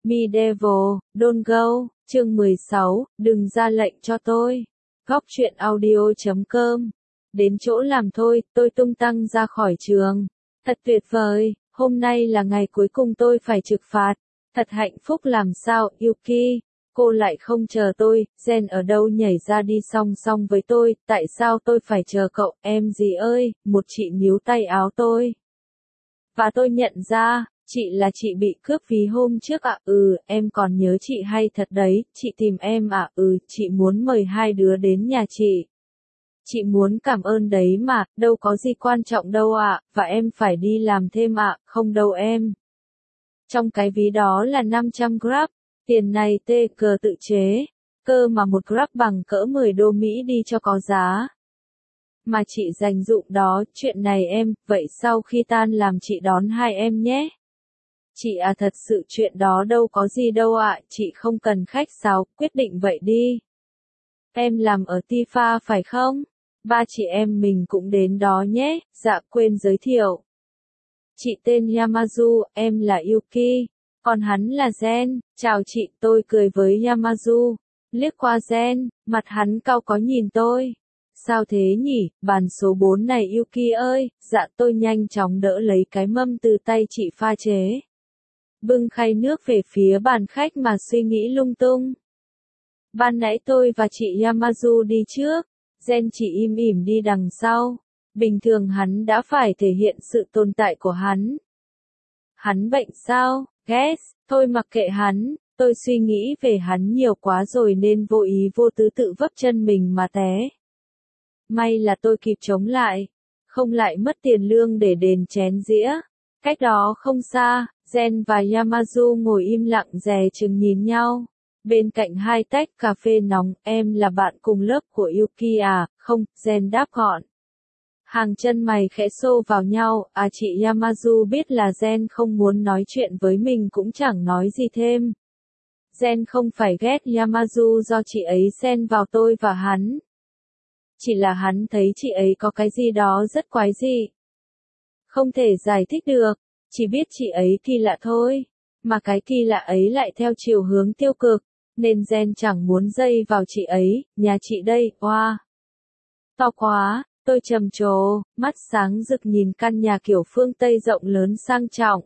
Medieval, Don't Go, chương 16, đừng ra lệnh cho tôi. Góc truyện audio.com. Đến chỗ làm thôi, tôi tung tăng ra khỏi trường. Thật tuyệt vời, hôm nay là ngày cuối cùng tôi phải trực phạt. Thật hạnh phúc làm sao, Yuki. Cô lại không chờ tôi, Jen ở đâu nhảy ra đi song song với tôi, tại sao tôi phải chờ cậu, em gì ơi, một chị níu tay áo tôi. Và tôi nhận ra, chị là chị bị cướp ví hôm trước ạ, em còn nhớ chị hay thật đấy, chị tìm em ạ, chị muốn mời hai đứa đến nhà chị. Chị muốn cảm ơn đấy mà, đâu có gì quan trọng đâu ạ, và em phải đi làm thêm ạ, không đâu em. Trong cái ví đó là 500 grab, tiền này tê cờ tự chế, cơ mà một grab bằng cỡ 10 đô Mỹ đi cho có giá. Mà chị dành dụm đó, chuyện này em, vậy sau khi tan làm chị đón hai em nhé. Chị à thật sự chuyện đó đâu có gì đâu ạ, chị không cần khách sáo, quyết định vậy đi. Em làm ở Tifa phải không? Ba chị em mình cũng đến đó nhé, dạ quên giới thiệu. Chị tên Yamazu, em là Yuki, còn hắn là Zen, chào chị, tôi cười với Yamazu, liếc qua Zen, mặt hắn cau có nhìn tôi. Sao thế nhỉ, bàn số 4 này Yuki ơi, dạ tôi nhanh chóng đỡ lấy cái mâm từ tay chị pha chế. Bưng khay nước về phía bàn khách mà suy nghĩ lung tung. Ban nãy tôi và chị Yamazu đi trước, Zen chỉ im ỉm đi đằng sau. Bình thường hắn đã phải thể hiện sự tồn tại của hắn. Hắn bệnh sao? Guess, thôi mặc kệ hắn, tôi suy nghĩ về hắn nhiều quá rồi nên vô ý vô tứ tự vấp chân mình mà té. May là tôi kịp chống lại, không lại mất tiền lương để đền chén dĩa. Cách đó không xa, Zen và Yamazu ngồi im lặng dè chừng nhìn nhau. Bên cạnh hai tách cà phê nóng, em là bạn cùng lớp của Yuki à? Không, Zen đáp gọn. Hàng chân mày khẽ xô vào nhau, chị Yamazu biết là Zen không muốn nói chuyện với mình cũng chẳng nói gì thêm. Zen không phải ghét Yamazu do chị ấy xen vào tôi và hắn. Chỉ là hắn thấy chị ấy có cái gì đó rất quái dị. Không thể giải thích được, chỉ biết chị ấy kỳ lạ thôi. Mà cái kỳ lạ ấy lại theo chiều hướng tiêu cực, nên Zen chẳng muốn dây vào chị ấy, nhà chị đây, oa. To quá, tôi trầm trồ, mắt sáng rực nhìn căn nhà kiểu phương Tây rộng lớn sang trọng.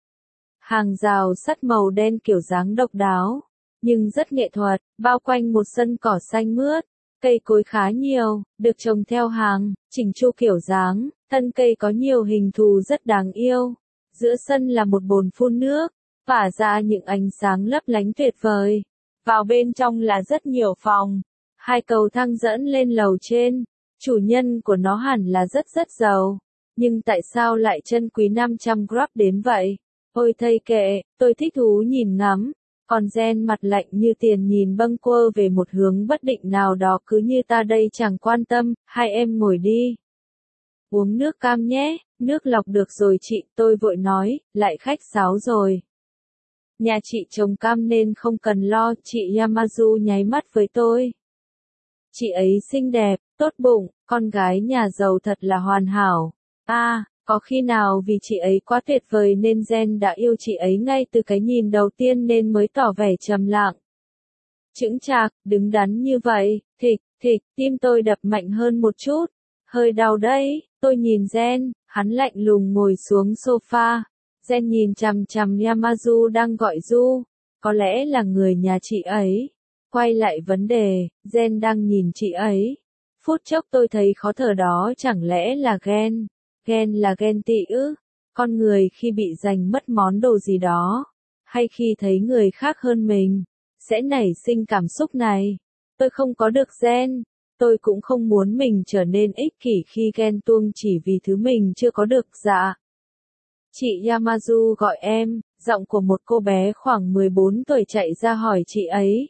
Hàng rào sắt màu đen kiểu dáng độc đáo, nhưng rất nghệ thuật, bao quanh một sân cỏ xanh mướt. Cây cối khá nhiều, được trồng theo hàng, chỉnh chu kiểu dáng, thân cây có nhiều hình thù rất đáng yêu. Giữa sân là một bồn phun nước, phả ra những ánh sáng lấp lánh tuyệt vời. Vào bên trong là rất nhiều phòng, hai cầu thang dẫn lên lầu trên. Chủ nhân của nó hẳn là rất giàu, nhưng tại sao lại trân quý 500 grab đến vậy? Ôi thây kệ, tôi thích thú nhìn ngắm. Còn Zen mặt lạnh như tiền nhìn bâng quơ về một hướng bất định nào đó cứ như ta đây chẳng quan tâm, hai em ngồi đi. Uống nước cam nhé, nước lọc được rồi chị, tôi vội nói, lại khách sáo rồi. Nhà chị trồng cam nên không cần lo, chị Yamazu nháy mắt với tôi. Chị ấy xinh đẹp, tốt bụng, con gái nhà giàu thật là hoàn hảo. Có khi nào vì chị ấy quá tuyệt vời nên Zen đã yêu chị ấy ngay từ cái nhìn đầu tiên nên mới tỏ vẻ trầm lặng. Chững chạc, đứng đắn như vậy, thịch, tim tôi đập mạnh hơn một chút. Hơi đau đấy, tôi nhìn Zen, hắn lạnh lùng ngồi xuống sofa. Zen nhìn chằm chằm Yamazu đang gọi Du, có lẽ là người nhà chị ấy. Quay lại vấn đề, Zen đang nhìn chị ấy. Phút chốc tôi thấy khó thở đó chẳng lẽ là ghen. Ghen là ghen tị ư? Con người khi bị giành mất món đồ gì đó, hay khi thấy người khác hơn mình, sẽ nảy sinh cảm xúc này. Tôi không có được ghen, tôi cũng không muốn mình trở nên ích kỷ khi ghen tuông chỉ vì thứ mình chưa có được dạ. Chị Yamazu gọi em, giọng của một cô bé khoảng 14 tuổi chạy ra hỏi chị ấy.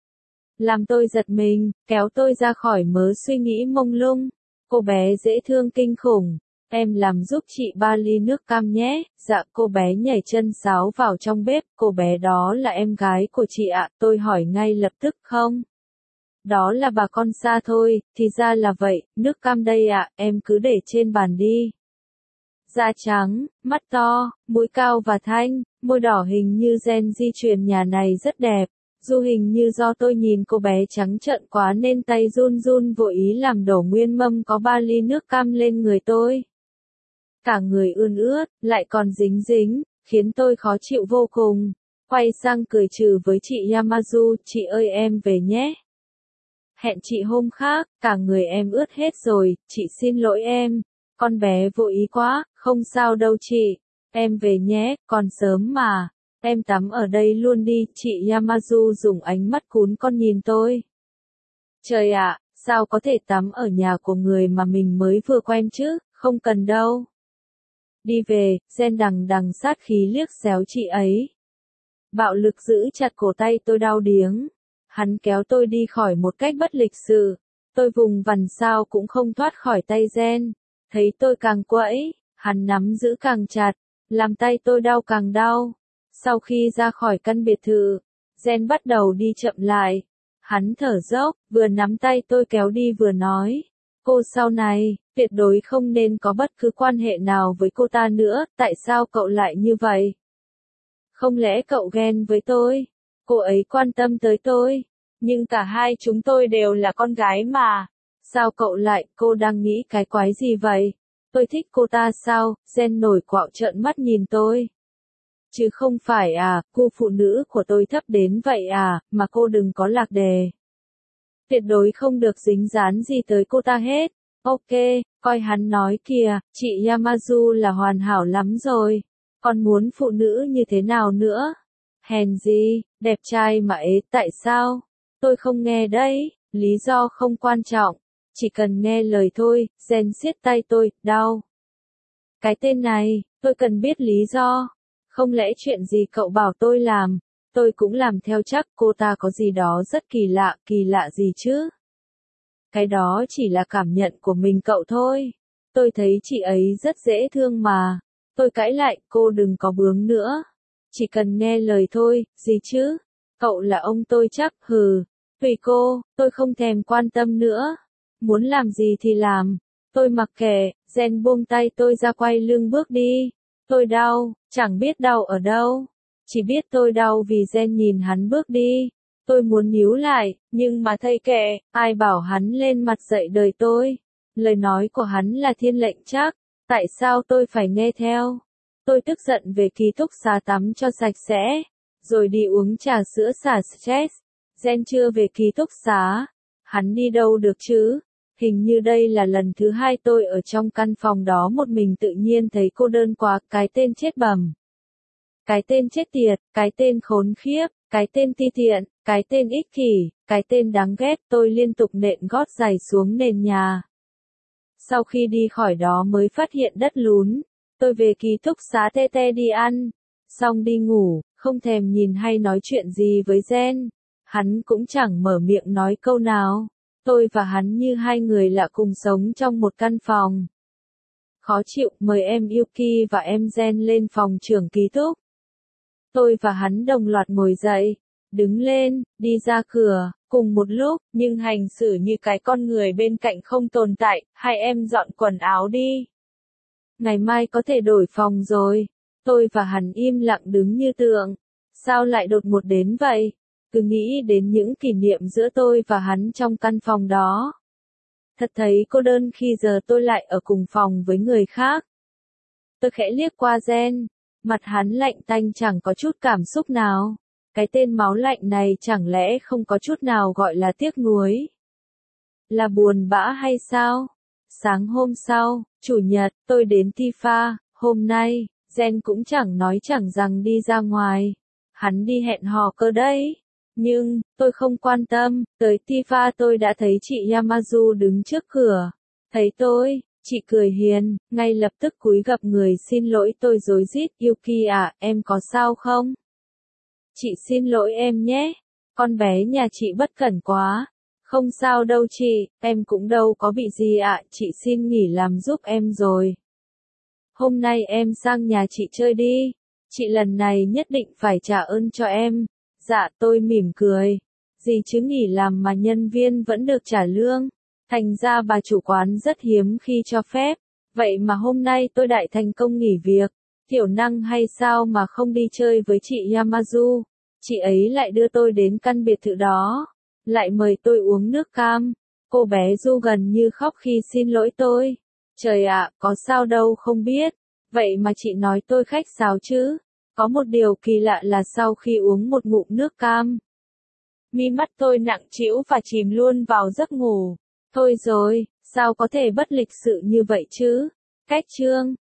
Làm tôi giật mình, kéo tôi ra khỏi mớ suy nghĩ mông lung. Cô bé dễ thương kinh khủng. Em làm giúp chị 3 ly nước cam nhé. Dạ cô bé nhảy chân sáo vào trong bếp. Cô bé đó là em gái của chị ạ. Tôi hỏi ngay lập tức không. Đó là bà con xa thôi, thì ra là vậy. Nước cam đây ạ, em cứ để trên bàn đi. Da trắng, mắt to, mũi cao và thanh, môi đỏ hình như gen di truyền nhà này rất đẹp. Dù hình như do tôi nhìn cô bé trắng trợn quá nên tay run run vội ý làm đổ nguyên mâm có 3 ly nước cam lên người tôi. Cả người ươn ướt, lại còn dính dính, khiến tôi khó chịu vô cùng. Quay sang cười trừ với chị Yamazu, chị ơi em về nhé. Hẹn chị hôm khác, cả người em ướt hết rồi, chị xin lỗi em. Con bé vô ý quá, không sao đâu chị. Em về nhé, còn sớm mà. Em tắm ở đây luôn đi, chị Yamazu dùng ánh mắt cún con nhìn tôi. Trời ạ, sao có thể tắm ở nhà của người mà mình mới vừa quen chứ, không cần đâu. Đi về, Gen đằng đằng sát khí liếc xéo chị ấy. Bạo lực giữ chặt cổ tay tôi đau điếng. Hắn kéo tôi đi khỏi một cách bất lịch sự. Tôi vùng vằng sao cũng không thoát khỏi tay Gen. Thấy tôi càng quẫy, hắn nắm giữ càng chặt, làm tay tôi đau càng đau. Sau khi ra khỏi căn biệt thự, Gen bắt đầu đi chậm lại. Hắn thở dốc, vừa nắm tay tôi kéo đi vừa nói. Cô sau này, tuyệt đối không nên có bất cứ quan hệ nào với cô ta nữa, tại sao cậu lại như vậy? Không lẽ cậu ghen với tôi? Cô ấy quan tâm tới tôi, nhưng cả hai chúng tôi đều là con gái mà. Sao cậu lại, cô đang nghĩ cái quái gì vậy? Tôi thích cô ta sao? Gen nổi quạo trợn mắt nhìn tôi. Chứ không phải à, cô phụ nữ của tôi thấp đến vậy à, mà cô đừng có lạc đề. Tuyệt đối không được dính dáng gì tới cô ta hết. Ok, coi hắn nói kìa, chị Yamazu là hoàn hảo lắm rồi. Còn muốn phụ nữ như thế nào nữa? Hèn gì, đẹp trai mà ế, tại sao? Tôi không nghe đấy, lý do không quan trọng. Chỉ cần nghe lời thôi, Gen siết tay tôi, đau. Cái tên này, tôi cần biết lý do. Không lẽ chuyện gì cậu bảo tôi làm, tôi cũng làm theo chắc, cô ta có gì đó rất kỳ lạ gì chứ? Cái đó chỉ là cảm nhận của mình cậu thôi. Tôi thấy chị ấy rất dễ thương mà. Tôi cãi lại, cô đừng có bướng nữa. Chỉ cần nghe lời thôi, gì chứ? Cậu là ông tôi chắc, hừ. Tùy cô, tôi không thèm quan tâm nữa. Muốn làm gì thì làm. Tôi mặc kệ, Gen buông tay tôi ra quay lưng bước đi. Tôi đau, chẳng biết đau ở đâu. Chỉ biết tôi đau vì Gen nhìn hắn bước đi. Tôi muốn níu lại, nhưng mà thây kệ, ai bảo hắn lên mặt dạy đời tôi. Lời nói của hắn là thiên lệnh chắc, tại sao tôi phải nghe theo? Tôi tức giận về ký túc xá tắm cho sạch sẽ, rồi đi uống trà sữa xả stress. Gen chưa về ký túc xá, hắn đi đâu được chứ? Hình như đây là lần thứ 2 tôi ở trong căn phòng đó một mình tự nhiên thấy cô đơn quá, cái tên chết bầm. Cái tên chết tiệt, cái tên khốn khiếp, cái tên ti tiện, cái tên ích kỷ, cái tên đáng ghét, tôi liên tục nện gót giày xuống nền nhà. Sau khi đi khỏi đó mới phát hiện đất lún, tôi về ký túc xá tê tê đi ăn, xong đi ngủ, không thèm nhìn hay nói chuyện gì với Gen. Hắn cũng chẳng mở miệng nói câu nào. Tôi và hắn như hai người lạ cùng sống trong một căn phòng. Khó chịu, mời em Yuki và em Gen lên phòng trưởng ký túc. Tôi và hắn đồng loạt ngồi dậy, đứng lên, đi ra cửa, cùng một lúc, nhưng hành xử như cái con người bên cạnh không tồn tại, hai em dọn quần áo đi. Ngày mai có thể đổi phòng rồi. Tôi và hắn im lặng đứng như tượng. Sao lại đột ngột đến vậy? Cứ nghĩ đến những kỷ niệm giữa tôi và hắn trong căn phòng đó. Thật thấy cô đơn khi giờ tôi lại ở cùng phòng với người khác. Tôi khẽ liếc qua Gen. Mặt hắn lạnh tanh chẳng có chút cảm xúc nào. Cái tên máu lạnh này chẳng lẽ không có chút nào gọi là tiếc nuối? Là buồn bã hay sao? Sáng hôm sau, Chủ nhật, tôi đến Tifa. Hôm nay, Gen cũng chẳng nói chẳng rằng đi ra ngoài. Hắn đi hẹn hò cơ đấy. Nhưng, tôi không quan tâm. Tới Tifa tôi đã thấy chị Yamazu đứng trước cửa. Thấy tôi, chị cười hiền, ngay lập tức cúi gập người xin lỗi tôi rối rít. Yuki à, em có sao không? Chị xin lỗi em nhé. Con bé nhà chị bất cẩn quá. Không sao đâu chị, em cũng đâu có bị gì ạ, chị xin nghỉ làm giúp em rồi. Hôm nay em sang nhà chị chơi đi. Chị lần này nhất định phải trả ơn cho em. Dạ, tôi mỉm cười. Gì chứ nghỉ làm mà nhân viên vẫn được trả lương. Thành ra bà chủ quán rất hiếm khi cho phép. Vậy mà hôm nay tôi đại thành công nghỉ việc. Thiểu năng hay sao mà không đi chơi với chị Yamazu. Chị ấy lại đưa tôi đến căn biệt thự đó. Lại mời tôi uống nước cam. Cô bé Du gần như khóc khi xin lỗi tôi. Trời ạ, có sao đâu không biết. Vậy mà chị nói tôi khách sáo chứ. Có một điều kỳ lạ là sau khi uống một ngụm nước cam, mi mắt tôi nặng trĩu và chìm luôn vào giấc ngủ. Thôi rồi, sao có thể bất lịch sự như vậy chứ? Cách chương